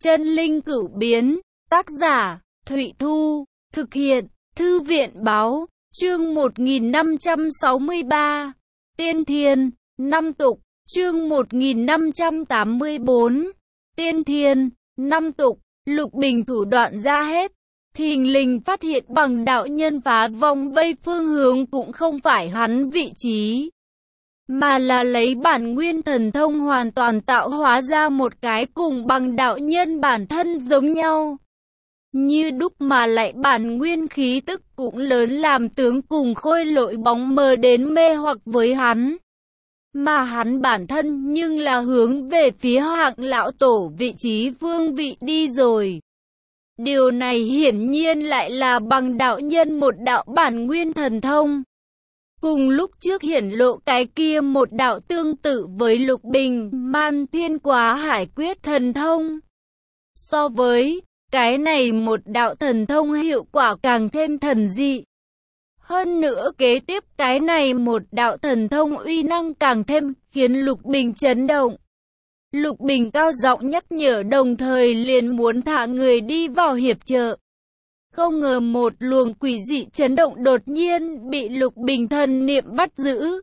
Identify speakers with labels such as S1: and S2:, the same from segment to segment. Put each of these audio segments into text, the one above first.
S1: Chân linh cửu biến, tác giả, Thụy Thu, thực hiện, Thư viện báo, chương 1563, Tiên Thiên, năm tục, chương 1584, Tiên Thiên, năm tục, Lục Bình thủ đoạn ra hết, thình lình phát hiện bằng đạo nhân phá vòng vây phương hướng cũng không phải hắn vị trí, mà là lấy bản nguyên thần thông hoàn toàn tạo hóa ra một cái cùng bằng đạo nhân bản thân giống nhau. Như đúc mà lại bản nguyên khí tức cũng lớn làm tướng cùng khôi lỗi bóng mờ đến mê hoặc với hắn. Mà hắn bản thân nhưng là hướng về phía Hạng lão tổ vị trí vương vị đi rồi. Điều này hiển nhiên lại là bằng đạo nhân một đạo bản nguyên thần thông. Cùng lúc trước hiển lộ cái kia một đạo tương tự với Lục Bình, Man Thiên Quá Hải Quyết thần thông. So với cái này một đạo thần thông hiệu quả càng thêm thần dị. Hơn nữa kế tiếp cái này một đạo thần thông uy năng càng thêm khiến Lục Bình chấn động. Lục Bình cao giọng nhắc nhở đồng thời liền muốn thả người đi vào hiệp trợ. Không ngờ một luồng quỷ dị chấn động đột nhiên bị Lục Bình thần niệm bắt giữ.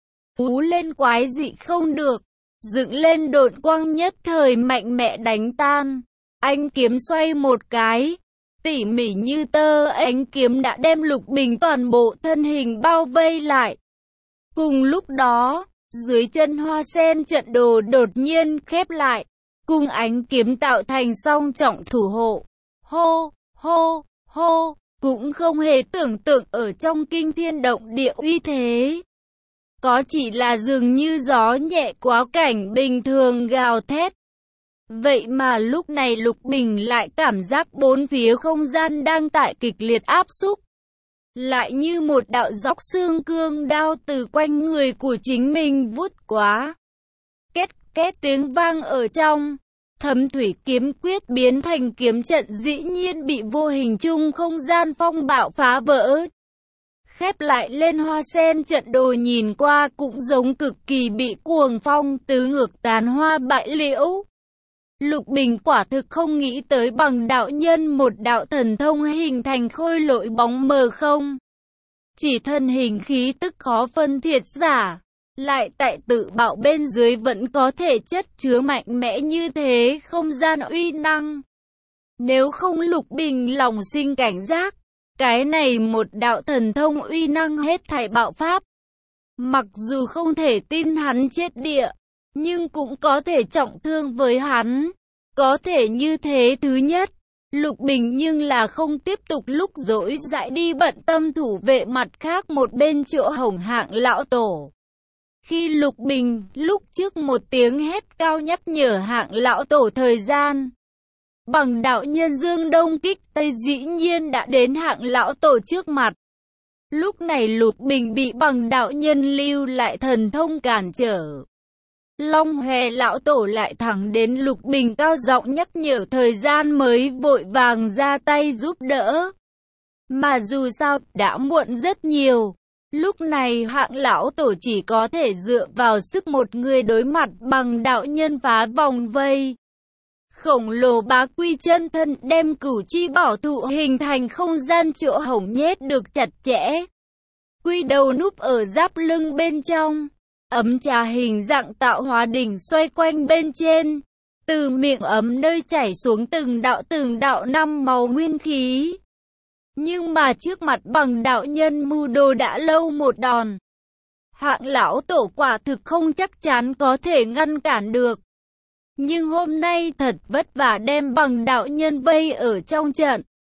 S1: Hú lên quái dị không được, dựng lên độn quang nhất thời mạnh mẽ đánh tan. Ánh kiếm xoay một cái, tỉ mỉ như tơ ánh kiếm đã đem Lục Bình toàn bộ thân hình bao vây lại. Cùng lúc đó, dưới chân Hoa Sen trận đồ đột nhiên khép lại, cùng ánh kiếm tạo thành song trọng thủ hộ. Hô, hô, hô, cũng không hề tưởng tượng ở trong kinh thiên động địa uy thế. Có chỉ là dường như gió nhẹ quá cảnh bình thường gào thét. Vậy mà lúc này Lục Bình lại cảm giác bốn phía không gian đang tại kịch liệt áp xúc. Lại như một đạo dọc xương cương đao từ quanh người của chính mình vút quá. Két két tiếng vang ở trong. Thấm thủy kiếm quyết biến thành kiếm trận dĩ nhiên bị vô hình chung không gian phong bạo phá vỡ. Khép lại lên Hoa Sen trận đồ nhìn qua cũng giống cực kỳ bị cuồng phong tứ ngược tàn hoa bại liễu. Lục Bình quả thực không nghĩ tới bằng đạo nhân một đạo thần thông hình thành khôi lỗi bóng mờ không. Chỉ thân hình khí tức khó phân thiệt giả, lại tại tự bạo bên dưới vẫn có thể chất chứa mạnh mẽ như thế không gian uy năng. Nếu không Lục Bình lòng sinh cảnh giác, cái này một đạo thần thông uy năng hết thảy bạo phát. Mặc dù không thể tin hắn chết địa, nhưng cũng có thể trọng thương với hắn. Có thể như thế thứ nhất, Lục Bình nhưng là không tiếp tục lúc rỗi rãi đi bận tâm thủ vệ mặt khác một bên chỗ Hồng Hạng lão tổ. Khi Lục Bình lúc trước một tiếng hét cao nhắc nhở Hạng lão tổ thời gian. Bằng đạo nhân Dương Đông kích Tây dĩ nhiên đã đến Hạng lão tổ trước mặt. Lúc này Lục Bình bị bằng đạo nhân lưu lại thần thông cản trở. Long Hòe lão tổ lại thẳng đến Lục Bình cao giọng nhắc nhở thời gian mới vội vàng ra tay giúp đỡ. Mà dù sao đã muộn rất nhiều. Lúc này Hạng lão tổ chỉ có thể dựa vào sức một người đối mặt bằng đạo nhân phá vòng vây. Khổng lồ bá quy chân thân đem cửu chi bảo thụ hình thành không gian chỗ hổng nhét được chặt chẽ. Quy đầu núp ở giáp lưng bên trong. Ấm trà hình dạng tạo hóa đỉnh xoay quanh bên trên. Từ miệng ấm nơi chảy xuống từng đạo năm màu nguyên khí. Nhưng mà trước mặt bằng đạo nhân mưu đồ đã lâu một đòn. Hạng lão tổ quả thực không chắc chắn có thể ngăn cản được. Nhưng hôm nay thật vất vả đem bằng đạo nhân vây ở trong trận.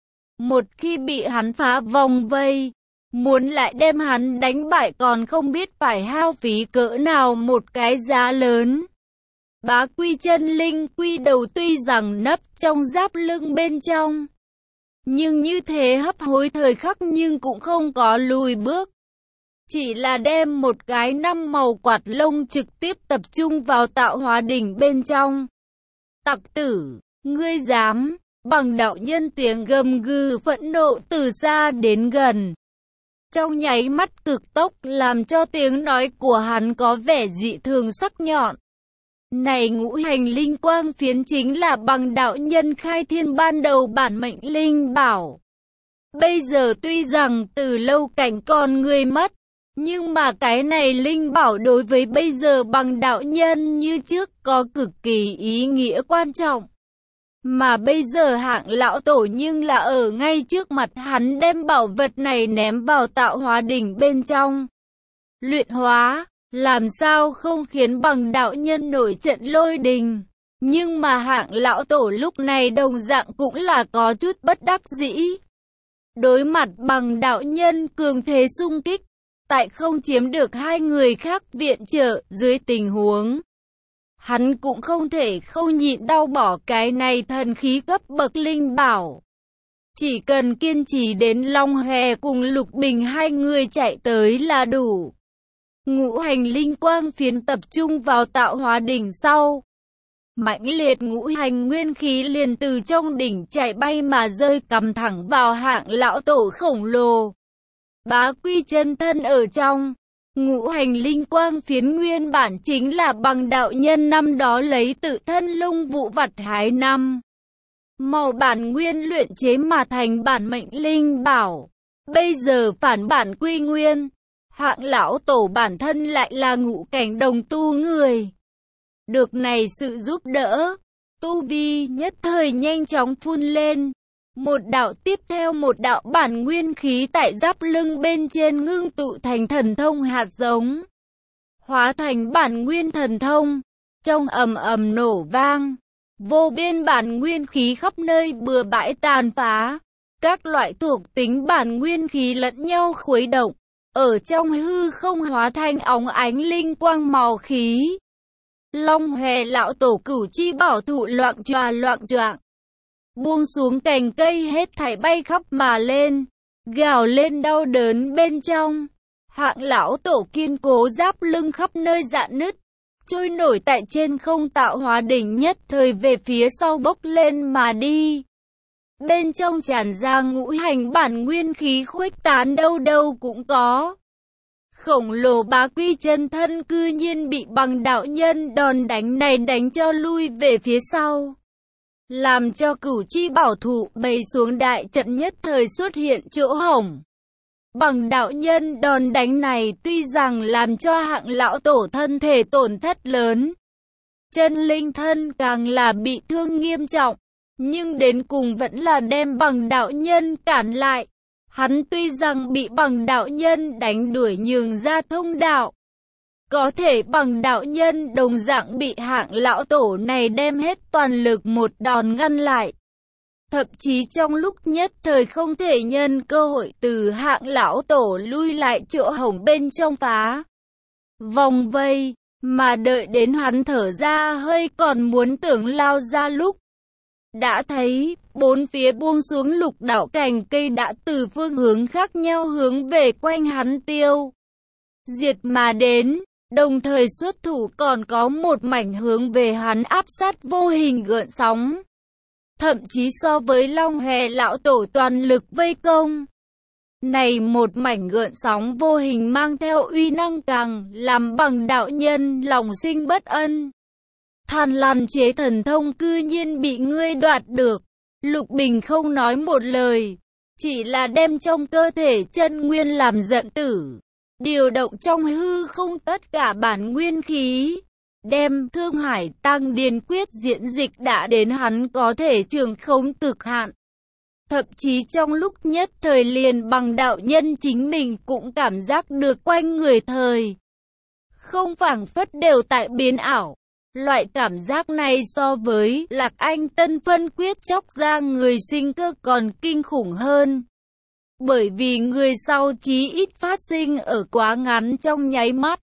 S1: Một khi bị hắn phá vòng vây, muốn lại đem hắn đánh bại còn không biết phải hao phí cỡ nào một cái giá lớn. Bá quy chân linh quy đầu tuy rằng nấp trong giáp lưng bên trong. Nhưng như thế hấp hối thời khắc nhưng cũng không có lùi bước. Chỉ là đem một cái năm màu quạt lông trực tiếp tập trung vào tạo hóa đỉnh bên trong. Tặc tử, ngươi dám, bằng đạo nhân tiếng gầm gừ phẫn nộ từ xa đến gần. Trong nháy mắt cực tốc làm cho tiếng nói của hắn có vẻ dị thường sắc nhọn. Này ngũ hành linh quang phiến chính là bằng đạo nhân khai thiên ban đầu bản mệnh linh bảo. Bây giờ tuy rằng từ lâu cảnh con người mất, nhưng mà cái này linh bảo đối với bây giờ bằng đạo nhân như trước có cực kỳ ý nghĩa quan trọng. Mà bây giờ Hạng lão tổ nhưng là ở ngay trước mặt hắn đem bảo vật này ném vào tạo hóa đỉnh bên trong. Luyện hóa, làm sao không khiến bằng đạo nhân nổi trận lôi đình. Nhưng mà Hạng lão tổ lúc này đồng dạng cũng là có chút bất đắc dĩ. Đối mặt bằng đạo nhân cường thế xung kích, tại không chiếm được hai người khác viện trợ dưới tình huống, hắn cũng không thể không nhịn đau bỏ cái này thần khí cấp bậc linh bảo. Chỉ cần kiên trì đến Long Hề cùng Lục Bình hai người chạy tới là đủ. Ngũ hành linh quang phiến tập trung vào tạo hóa đỉnh sau. Mãnh liệt ngũ hành nguyên khí liền từ trong đỉnh chạy bay mà rơi cắm thẳng vào Hạng lão tổ khổng lồ. Bá Quy chân thân ở trong. Ngũ hành linh quang phiến nguyên bản chính là bằng đạo nhân năm đó lấy tự thân lung vụ vặt hái năm màu bản nguyên luyện chế mà thành bản mệnh linh bảo. Bây giờ phản bản quy nguyên, Hạng lão tổ bản thân lại là ngũ cảnh đồng tu người. Được này sự giúp đỡ, tu vi nhất thời nhanh chóng phun lên. Một đạo tiếp theo một đạo bản nguyên khí tại giáp lưng bên trên ngưng tụ thành thần thông hạt giống. Hóa thành bản nguyên thần thông, trong ầm ầm nổ vang. Vô biên bản nguyên khí khắp nơi bừa bãi tàn phá. Các loại thuộc tính bản nguyên khí lẫn nhau khuấy động. Ở trong hư không hóa thành óng ánh linh quang màu khí. Long Hề lão tổ cửu chi bảo thụ loạng choạng. Buông xuống cành cây hết thảy bay khắp mà lên, gào lên đau đớn bên trong. Hạng lão tổ kiên cố giáp lưng khắp nơi rạn nứt, trôi nổi tại trên không tạo hóa đỉnh nhất thời về phía sau bốc lên mà đi. Bên trong tràn ra ngũ hành bản nguyên khí khuếch tán đâu đâu cũng có. Khổng lồ Bá Quy chân thân cư nhiên bị bằng đạo nhân đòn đánh này đánh cho lui về phía sau. Làm cho cửu chi bảo thụ bày xuống đại trận nhất thời xuất hiện chỗ hổng. Bằng đạo nhân đòn đánh này tuy rằng làm cho Hạng lão tổ thân thể tổn thất lớn, chân linh thân càng là bị thương nghiêm trọng, nhưng đến cùng vẫn là đem bằng đạo nhân cản lại. Hắn tuy rằng bị bằng đạo nhân đánh đuổi nhường ra thông đạo, có thể bằng đạo nhân đồng dạng bị Hạng lão tổ này đem hết toàn lực một đòn ngăn lại. Thậm chí trong lúc nhất thời không thể nhân cơ hội từ Hạng lão tổ lui lại chỗ hổng bên trong phá vòng vây, mà đợi đến hắn thở ra hơi còn muốn tưởng lao ra lúc. Đã thấy, bốn phía buông xuống lục đạo cành cây đã từ phương hướng khác nhau hướng về quanh hắn tiêu diệt mà đến. Đồng thời xuất thủ còn có một mảnh hướng về hắn áp sát vô hình gợn sóng. Thậm chí so với Long Hề lão tổ toàn lực vây công. Này một mảnh gợn sóng vô hình mang theo uy năng càng làm bằng đạo nhân lòng sinh bất ân. Than lan chế thần thông cư nhiên bị ngươi đoạt được. Lục Bình không nói một lời, chỉ là đem trong cơ thể chân nguyên làm giận tử. Điều động trong hư không tất cả bản nguyên khí, đem Thương Hải Tăng Điền quyết diễn dịch đã đến hắn có thể trường khống cực hạn. Thậm chí trong lúc nhất thời liền bằng đạo nhân chính mình cũng cảm giác được quanh người thời không phảng phất đều tại biến ảo. Loại cảm giác này so với Lạc Anh Tân phân quyết chóc ra người sinh cơ còn kinh khủng hơn. Bởi vì người sau chí ít phát sinh ở quá ngắn trong nháy mắt.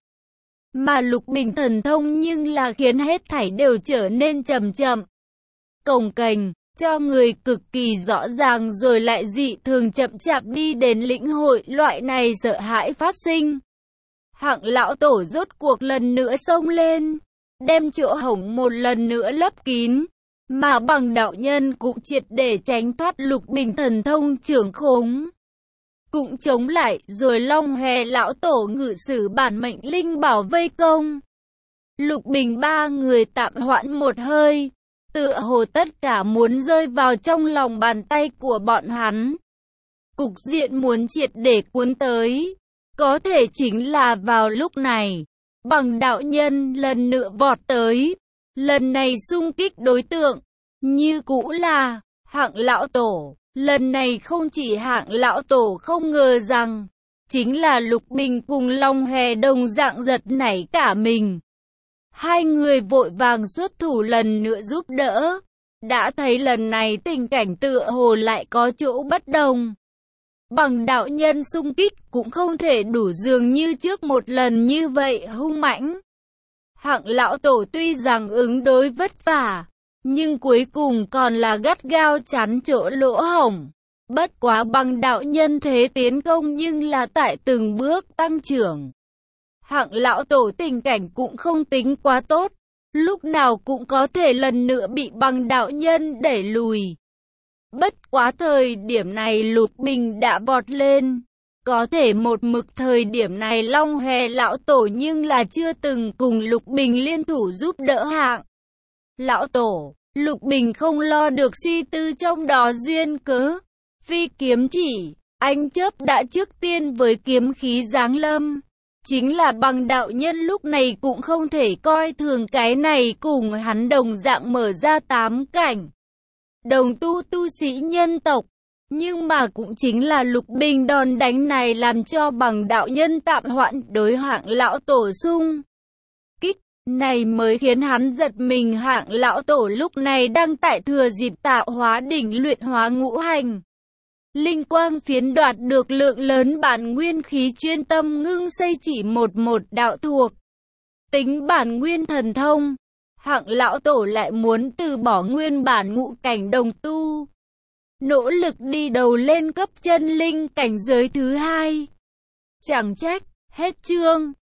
S1: Mà Lục Bình thần thông nhưng là khiến hết thảy đều trở nên chậm chậm, cồng kềnh, cho người cực kỳ rõ ràng rồi lại dị thường chậm chạp đi đến lĩnh hội loại này sợ hãi phát sinh. Hạng lão tổ rốt cuộc lần nữa xông lên, đem chỗ hổng một lần nữa lấp kín, mà bằng đạo nhân cũng triệt để tránh thoát Lục Bình thần thông trưởng khống. Cũng chống lại rồi Long Hề lão tổ ngự sử bản mệnh linh bảo vây công. Lục Bình ba người tạm hoãn một hơi, tựa hồ tất cả muốn rơi vào trong lòng bàn tay của bọn hắn. Cục diện muốn triệt để cuốn tới, có thể chính là vào lúc này, Bằng đạo nhân lần nữa vọt tới, lần này xung kích đối tượng, như cũ là Hạng lão tổ. Lần này không chỉ Hạng lão tổ không ngờ rằng, chính là Lục Bình cùng Long Hề đồng dạng giật nảy cả mình. Hai người vội vàng xuất thủ lần nữa giúp đỡ, đã thấy lần này tình cảnh tựa hồ lại có chỗ bất đồng. Bằng đạo nhân xung kích cũng không thể đủ dường như trước một lần như vậy hung mãnh. Hạng lão tổ tuy rằng ứng đối vất vả, nhưng cuối cùng còn là gắt gao chắn chỗ lỗ hổng. Bất quá Bằng đạo nhân thế tiến công nhưng là tại từng bước tăng trưởng. Hạng lão tổ tình cảnh cũng không tính quá tốt, lúc nào cũng có thể lần nữa bị Bằng đạo nhân đẩy lùi. Bất quá thời điểm này Lục Bình đã vọt lên. Có thể một mực thời điểm này Long Hề lão tổ nhưng là chưa từng cùng Lục Bình liên thủ giúp đỡ Hạng lão tổ. Lục Bình không lo được suy tư trong đó duyên cớ. Phi kiếm chỉ, ánh chớp đã trước tiên với kiếm khí giáng lâm. Chính là Bằng đạo nhân lúc này cũng không thể coi thường cái này cùng hắn đồng dạng mở ra 8 cảnh. Đồng tu sĩ nhân tộc. Nhưng mà cũng chính là Lục Bình đòn đánh này làm cho Bằng đạo nhân tạm hoãn đối Hạng lão tổ xung kích. Này mới khiến hắn giật mình. Hạng lão tổ lúc này đang tại thừa dịp tạo hóa đỉnh luyện hóa ngũ hành. Linh quang phiến đoạt được lượng lớn bản nguyên khí chuyên tâm ngưng xây chỉ một đạo thuộc tính bản nguyên thần thông. Hạng lão tổ lại muốn từ bỏ nguyên bản ngũ cảnh đồng tu, nỗ lực đi đầu lên cấp chân linh cảnh giới thứ 2. Chẳng trách, hết chương.